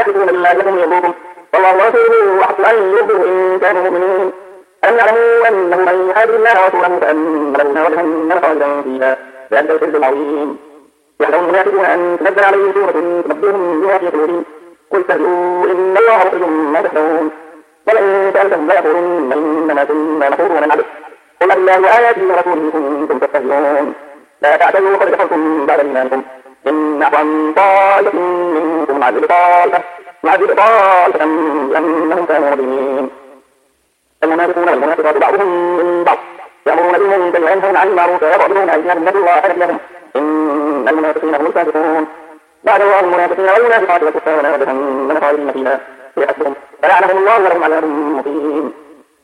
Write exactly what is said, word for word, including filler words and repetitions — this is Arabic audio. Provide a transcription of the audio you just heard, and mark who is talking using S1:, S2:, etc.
S1: يحلفون بالله لكم ليرضوكم والله ورسوله أحق أن يرضوه إن كانوا مؤمنين ألم يعلموا أنه من يحارب الله ورسوله فأن له نار جهنم خالدا فيها ذلك الخزي العظيم يحذر المنافقون أن تنزل عليهم سورة تنبئهم بما في قلوبهم قل استهزئوا إن الله مخرج ما تحذرون ولئن سألتهم ليقولن إنما كنا نخوض ونلعب قل بالله وآياته ورسوله كنتم تستهزئون لا تعتذروا قد كفرتم بعد إيمانكم إن نعفو عن طائفة منكم نعذب طائفة نعذب طائفة بأنهم كانوا مجرمين المنافقون والمنافقات بعضهم من بعض يأمرون بالمنكر وينهون عن المعروف ويقبضون أيديهم نسوا الله أعلم لهم إن المنافقين هم الفاسقون بعد الله المنافقين والمنافقات والكفار ونار جهنم خالدين فيها حسبهم فلعنهم الله ولهم عذاب مقيم